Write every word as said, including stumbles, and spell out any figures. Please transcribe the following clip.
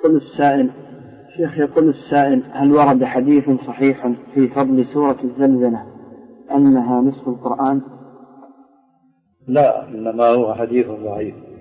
يقول السائل شيخ يقول السائل هل ورد حديث صحيح في فضل سورة الزلزلة أنها نصف القرآن؟ لا، إنما هو حديث ضعيف.